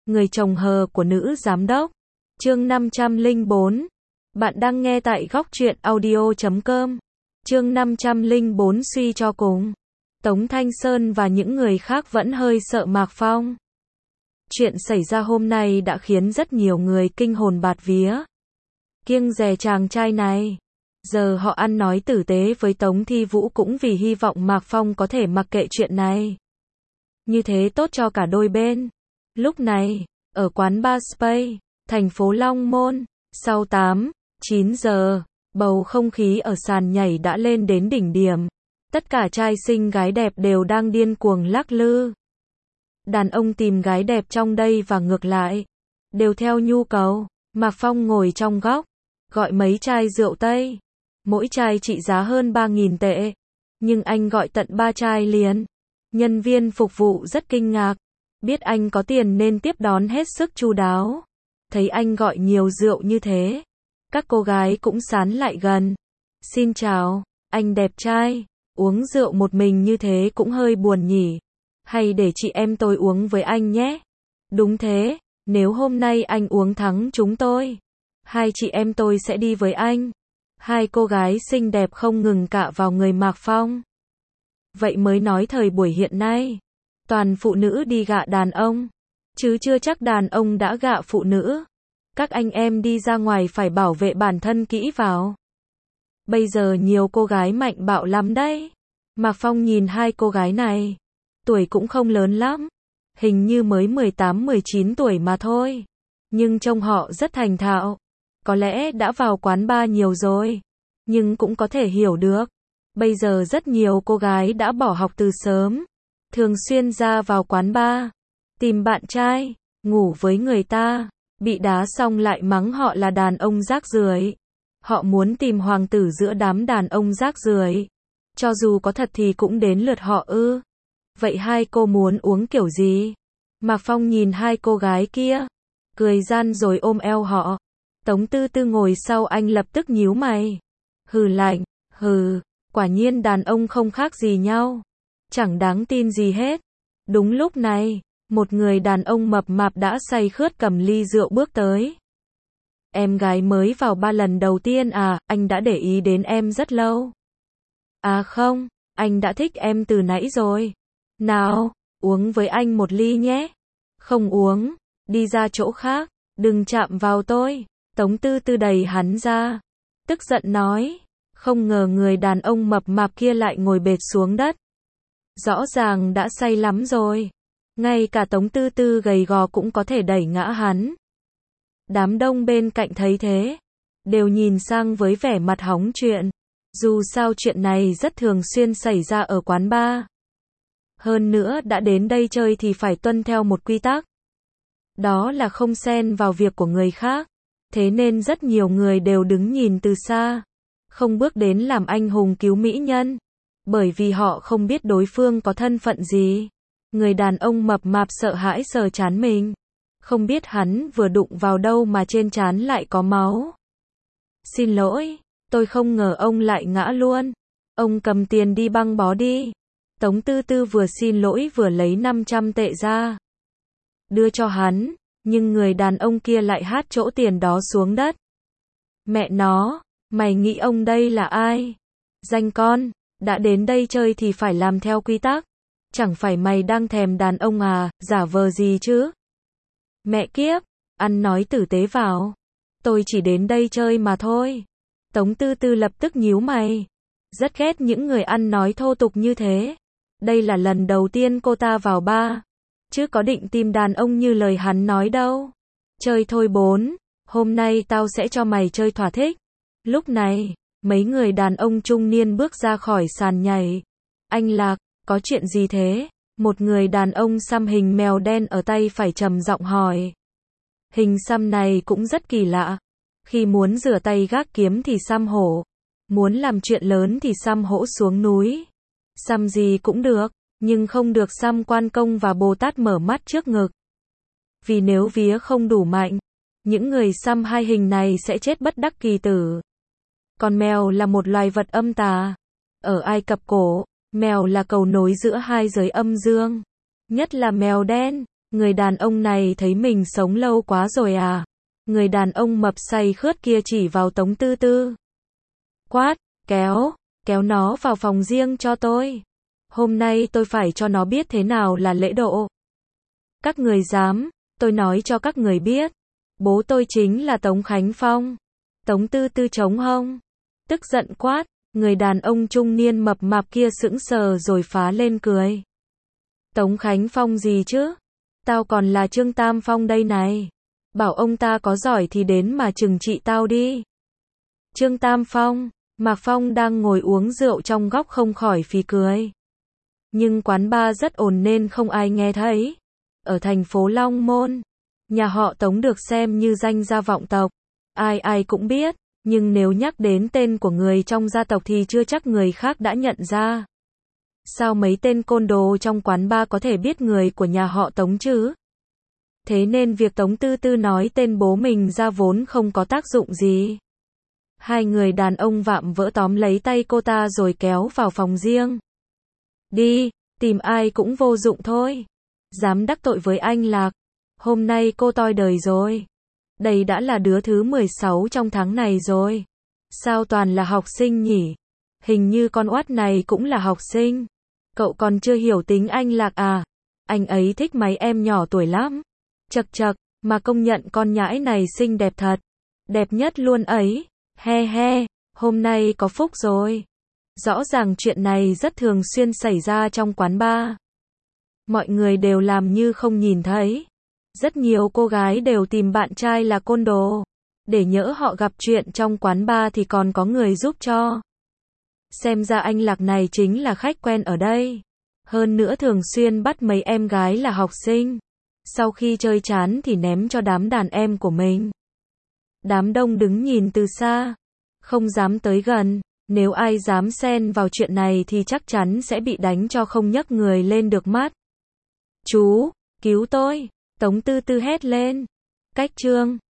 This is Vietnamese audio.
Người chồng hờ của nữ giám đốc. Chương 504. Bạn đang nghe tại góc truyện audio.com. Chương 504 suy cho cùng. Tống Thanh Sơn và những người khác vẫn hơi sợ Mạc Phong. Chuyện xảy ra hôm nay đã khiến rất nhiều người kinh hồn bạt vía. Kiêng dè chàng trai này. Giờ họ ăn nói tử tế với Tống Thi Vũ cũng vì hy vọng Mạc Phong có thể mặc kệ chuyện này. Như thế tốt cho cả đôi bên. Lúc này, ở quán bar Space, thành phố Long Môn, sau 8-9 giờ, bầu không khí ở sàn nhảy đã lên đến đỉnh điểm. Tất cả trai xinh gái đẹp đều đang điên cuồng lắc lư. Đàn ông tìm gái đẹp trong đây và ngược lại, đều theo nhu cầu. Mạc Phong ngồi trong góc, gọi mấy chai rượu Tây. Mỗi chai trị giá hơn 3.000 tệ. Nhưng anh gọi tận 3 chai liền. Nhân viên phục vụ rất kinh ngạc. Biết anh có tiền nên tiếp đón hết sức chu đáo. Thấy anh gọi nhiều rượu như thế, các cô gái cũng sán lại gần. Xin chào, anh đẹp trai. Uống rượu một mình như thế cũng hơi buồn nhỉ. Hay để chị em tôi uống với anh nhé. Đúng thế, nếu hôm nay anh uống thắng chúng tôi, hai chị em tôi sẽ đi với anh. Hai cô gái xinh đẹp không ngừng cạ vào người Mạc Phong. Vậy mới nói thời buổi hiện nay, toàn phụ nữ đi gạ đàn ông, chứ chưa chắc đàn ông đã gạ phụ nữ. Các anh em đi ra ngoài phải bảo vệ bản thân kỹ vào. Bây giờ nhiều cô gái mạnh bạo lắm đấy. Mạc Phong nhìn hai cô gái này, tuổi cũng không lớn lắm, hình như mới 18-19 tuổi mà thôi. Nhưng trông họ rất thành thạo. Có lẽ đã vào quán bar nhiều rồi, nhưng cũng có thể hiểu được. Bây giờ rất nhiều cô gái đã bỏ học từ sớm, thường xuyên ra vào quán bar, tìm bạn trai, ngủ với người ta, bị đá xong lại mắng họ là đàn ông rác rưởi. Họ muốn tìm hoàng tử giữa đám đàn ông rác rưởi. Cho dù có thật thì cũng đến lượt họ ư. Vậy hai cô muốn uống kiểu gì? Mạc Phong nhìn hai cô gái kia, cười gian rồi ôm eo họ. Tống Tư Tư ngồi sau anh lập tức nhíu mày. Hừ lạnh, hừ, quả nhiên đàn ông không khác gì nhau. Chẳng đáng tin gì hết. Đúng lúc này, một người đàn ông mập mạp đã say khướt cầm ly rượu bước tới. Em gái mới vào ba lần đầu tiên à, anh đã để ý đến em rất lâu. À không, anh đã thích em từ nãy rồi. Nào, uống với anh một ly nhé. Không uống, đi ra chỗ khác, đừng chạm vào tôi. Tống Tư Tư đẩy hắn ra, tức giận nói. Không ngờ người đàn ông mập mạp kia lại ngồi bệt xuống đất. Rõ ràng đã say lắm rồi. Ngay cả Tống Tư Tư gầy gò cũng có thể đẩy ngã hắn. Đám đông bên cạnh thấy thế, đều nhìn sang với vẻ mặt hóng chuyện. Dù sao chuyện này rất thường xuyên xảy ra ở quán bar. Hơn nữa đã đến đây chơi thì phải tuân theo một quy tắc. Đó là không xen vào việc của người khác. Thế nên rất nhiều người đều đứng nhìn từ xa, không bước đến làm anh hùng cứu mỹ nhân. Bởi vì họ không biết đối phương có thân phận gì. Người đàn ông mập mạp sợ hãi sờ trán mình. Không biết hắn vừa đụng vào đâu mà trên trán lại có máu. Xin lỗi, tôi không ngờ ông lại ngã luôn. Ông cầm tiền đi băng bó đi. Tống Tư Tư vừa xin lỗi vừa lấy 500 tệ ra, đưa cho hắn, nhưng người đàn ông kia lại hát chỗ tiền đó xuống đất. Mẹ nó, mày nghĩ ông đây là ai? Danh con, đã đến đây chơi thì phải làm theo quy tắc. Chẳng phải mày đang thèm đàn ông à, giả vờ gì chứ? Mẹ kiếp, ăn nói tử tế vào. Tôi chỉ đến đây chơi mà thôi. Tống Tư Tư lập tức nhíu mày. Rất ghét những người ăn nói thô tục như thế. Đây là lần đầu tiên cô ta vào bar, chứ có định tìm đàn ông như lời hắn nói đâu. Chơi thôi bốn, hôm nay tao sẽ cho mày chơi thỏa thích. Lúc này, mấy người đàn ông trung niên bước ra khỏi sàn nhảy. Anh Lạc, có chuyện gì thế? Một người đàn ông xăm hình mèo đen ở tay phải trầm giọng hỏi. Hình xăm này cũng rất kỳ lạ. Khi muốn rửa tay gác kiếm thì xăm hổ. Muốn làm chuyện lớn thì xăm hổ xuống núi. Xăm gì cũng được, nhưng không được xăm Quan Công và Bồ Tát mở mắt trước ngực. Vì nếu vía không đủ mạnh, những người xăm hai hình này sẽ chết bất đắc kỳ tử. Còn mèo là một loài vật âm tà. Ở Ai Cập cổ, mèo là cầu nối giữa hai giới âm dương. Nhất là mèo đen, Người đàn ông này thấy mình sống lâu quá rồi à? Người đàn ông mập say khướt kia chỉ vào Tống Tư Tư. Quát, kéo nó vào phòng riêng cho tôi. Hôm nay tôi phải cho nó biết thế nào là lễ độ. Các người dám, tôi nói cho các người biết. Bố tôi chính là Tống Khánh Phong. Tống Tư Tư chống hông. Tức giận quát, người đàn ông trung niên mập mạp kia sững sờ rồi phá lên cười. Tống Khánh Phong gì chứ? Tao còn là Trương Tam Phong đây này. Bảo ông ta có giỏi thì đến mà trừng trị tao đi. Trương Tam Phong, Mạc Phong đang ngồi uống rượu trong góc không khỏi phì cười. Nhưng quán bar rất ồn nên không ai nghe thấy. Ở thành phố Long Môn, nhà họ Tống được xem như danh gia vọng tộc. Ai cũng biết, nhưng nếu nhắc đến tên của người trong gia tộc thì chưa chắc người khác đã nhận ra. Sao mấy tên côn đồ trong quán bar có thể biết người của nhà họ Tống chứ? Thế nên việc Tống Tư Tư nói tên bố mình ra vốn không có tác dụng gì. Hai người đàn ông vạm vỡ tóm lấy tay cô ta rồi kéo vào phòng riêng. Đi, tìm ai cũng vô dụng thôi. Dám đắc tội với anh Lạc. Hôm nay cô toi đời rồi. Đây đã là đứa thứ 16 trong tháng này rồi. Sao toàn là học sinh nhỉ? Hình như con oát này cũng là học sinh. Cậu còn chưa hiểu tính anh Lạc à? Anh ấy thích mấy em nhỏ tuổi lắm. Chật, mà công nhận con nhãi này xinh đẹp thật. Đẹp nhất luôn ấy. He, hôm nay có phúc rồi. Rõ ràng chuyện này rất thường xuyên xảy ra trong quán bar. Mọi người đều làm như không nhìn thấy. Rất nhiều cô gái đều tìm bạn trai là côn đồ. Để nhỡ họ gặp chuyện trong quán bar thì còn có người giúp cho. Xem ra anh Lạc này chính là khách quen ở đây. Hơn nữa thường xuyên bắt mấy em gái là học sinh. Sau khi chơi chán thì ném cho đám đàn em của mình. Đám đông đứng nhìn từ xa. Không dám tới gần. Nếu ai dám xen vào chuyện này thì chắc chắn sẽ bị đánh cho không nhấc người lên được mắt. Chú, cứu tôi! Tống Tư Tư hét lên. Cách chương